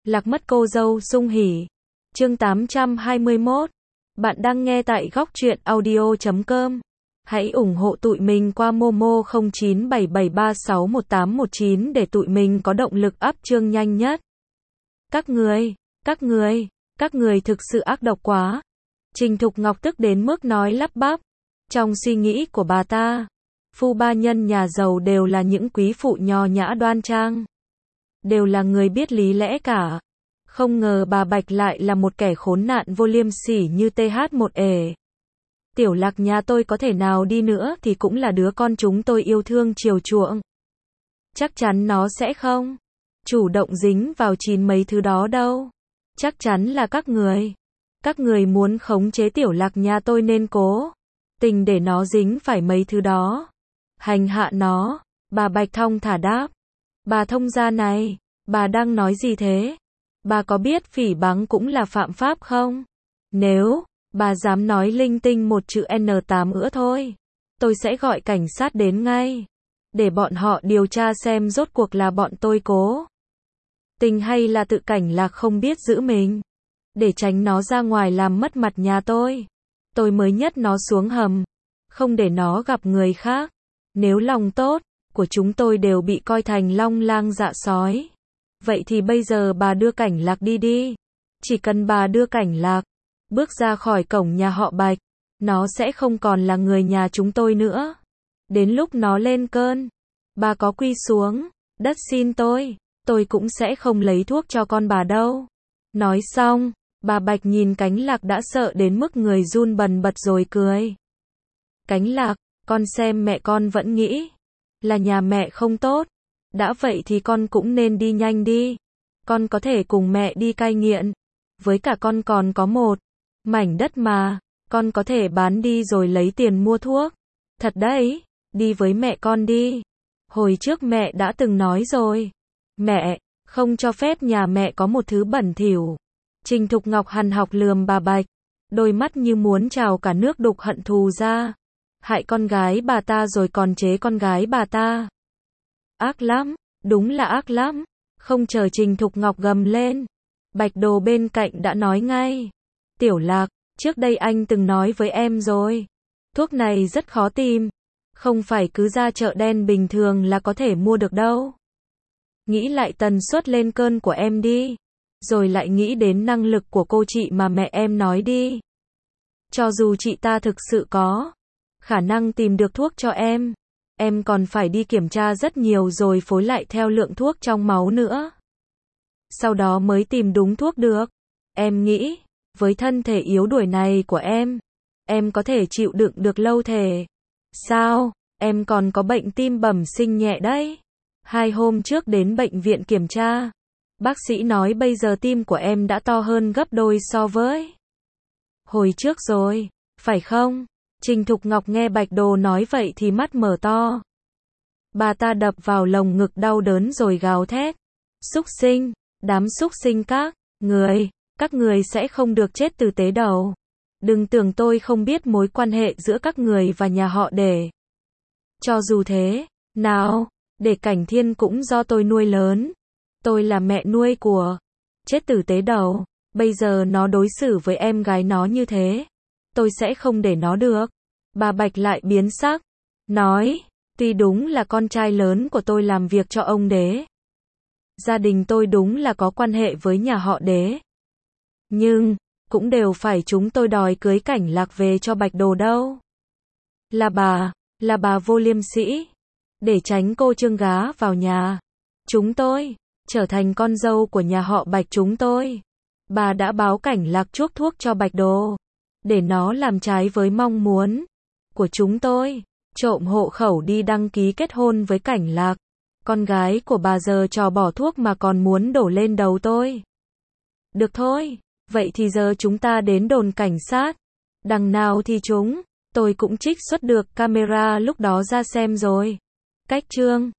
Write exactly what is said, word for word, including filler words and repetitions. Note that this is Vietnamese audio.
Lạc mất cô dâu Sung Hỉ. Chương tám trăm hai mươi mốt. Bạn đang nghe tại góc truyện audio chấm com. Hãy ủng hộ tụi mình qua Momo không chín bảy bảy ba sáu một tám một chín để tụi mình có động lực up chương nhanh nhất. Các người, các người, các người thực sự ác độc quá. Trình Thục Ngọc tức đến mức nói lắp bắp. Trong suy nghĩ của bà ta, phu ba nhân nhà giàu đều là những quý phụ nho nhã đoan trang. Đều là người biết lý lẽ cả. Không ngờ bà Bạch lại là một kẻ khốn nạn vô liêm sỉ như tê hát một ề. Tiểu Lạc nhà tôi có thể nào đi nữa thì cũng là đứa con chúng tôi yêu thương chiều chuộng. Chắc chắn nó sẽ không chủ động dính vào chín mấy thứ đó đâu. Chắc chắn là các người. Các người muốn khống chế Tiểu Lạc nhà tôi nên cố tình để nó dính phải mấy thứ đó. Hành hạ nó. Bà Bạch thong thả đáp. Bà thông gia này, bà đang nói gì thế? Bà có biết phỉ báng cũng là phạm pháp không? Nếu bà dám nói linh tinh một chữ N tám nữa thôi, tôi sẽ gọi cảnh sát đến ngay, để bọn họ điều tra xem rốt cuộc là bọn tôi cố tình hay là tự Cảnh Lạc không biết giữ mình, để tránh nó ra ngoài làm mất mặt nhà tôi. Tôi mới nhét nó xuống hầm, không để nó gặp người khác. Nếu lòng tốt của chúng tôi đều bị coi thành long lang dạ sói, vậy thì bây giờ bà đưa Cảnh Lạc đi đi. Chỉ cần bà đưa Cảnh Lạc bước ra khỏi cổng nhà họ Bạch, nó sẽ không còn là người nhà chúng tôi nữa. Đến lúc nó lên cơn, bà có quỳ xuống đất xin tôi, tôi cũng sẽ không lấy thuốc cho con bà đâu. Nói xong, bà Bạch nhìn Cánh Lạc đã sợ đến mức người run bần bật rồi cười. Cánh Lạc, con xem mẹ con vẫn nghĩ là nhà mẹ không tốt. Đã vậy thì con cũng nên đi nhanh đi. Con có thể cùng mẹ đi cai nghiện. Với cả con còn có một mảnh đất mà, con có thể bán đi rồi lấy tiền mua thuốc. Thật đấy, đi với mẹ con đi. Hồi trước mẹ đã từng nói rồi. Mẹ, không cho phép nhà mẹ có một thứ bẩn thỉu. Trình Thục Ngọc hằn học lườm bà Bạch, đôi mắt như muốn trào cả nước đục hận thù ra. Hại con gái bà ta rồi còn chế con gái bà ta. Ác lắm, đúng là ác lắm. Không chờ Trình Thục Ngọc gầm lên, Bạch Đồ bên cạnh đã nói ngay. Tiểu Lạc, trước đây anh từng nói với em rồi. Thuốc này rất khó tìm. Không phải cứ ra chợ đen bình thường là có thể mua được đâu. Nghĩ lại tần suất lên cơn của em đi. Rồi lại nghĩ đến năng lực của cô chị mà mẹ em nói đi. Cho dù chị ta thực sự có khả năng tìm được thuốc cho em, em còn phải đi kiểm tra rất nhiều rồi phối lại theo lượng thuốc trong máu nữa. Sau đó mới tìm đúng thuốc được. Em nghĩ, với thân thể yếu đuối này của em, em có thể chịu đựng được lâu thể. Sao, em còn có bệnh tim bẩm sinh nhẹ đấy. Hai hôm trước đến bệnh viện kiểm tra, bác sĩ nói bây giờ tim của em đã to hơn gấp đôi so với hồi trước rồi, phải không? Trình Thục Ngọc nghe Bạch Đồ nói vậy thì mắt mở to. Bà ta đập vào lồng ngực đau đớn rồi gào thét. Súc sinh, đám súc sinh các người, các người sẽ không được chết tử tế đâu. Đừng tưởng tôi không biết mối quan hệ giữa các người và nhà họ Để. Cho dù thế, nào, Để Cảnh Thiên cũng do tôi nuôi lớn. Tôi là mẹ nuôi của chết tử tế đầu. Bây giờ nó đối xử với em gái nó như thế, tôi sẽ không để nó được. Bà Bạch lại biến sắc, nói, tuy đúng là con trai lớn của tôi làm việc cho ông Đế. Gia đình tôi đúng là có quan hệ với nhà họ Đế. Nhưng, cũng đều phải chúng tôi đòi cưới Cảnh Lạc về cho Bạch Đồ đâu. Là bà, là bà vô liêm sĩ. Để tránh cô trương gá vào nhà chúng tôi, trở thành con dâu của nhà họ Bạch chúng tôi. Bà đã báo Cảnh Lạc chuốc thuốc cho Bạch Đồ, để nó làm trái với mong muốn của chúng tôi, trộm hộ khẩu đi đăng ký kết hôn với Cảnh Lạc. Con gái của bà giờ trò bỏ thuốc mà còn muốn đổ lên đầu tôi. Được thôi, vậy thì giờ chúng ta đến đồn cảnh sát. Đằng nào thì chúng tôi cũng trích xuất được camera lúc đó ra xem rồi. Cách chương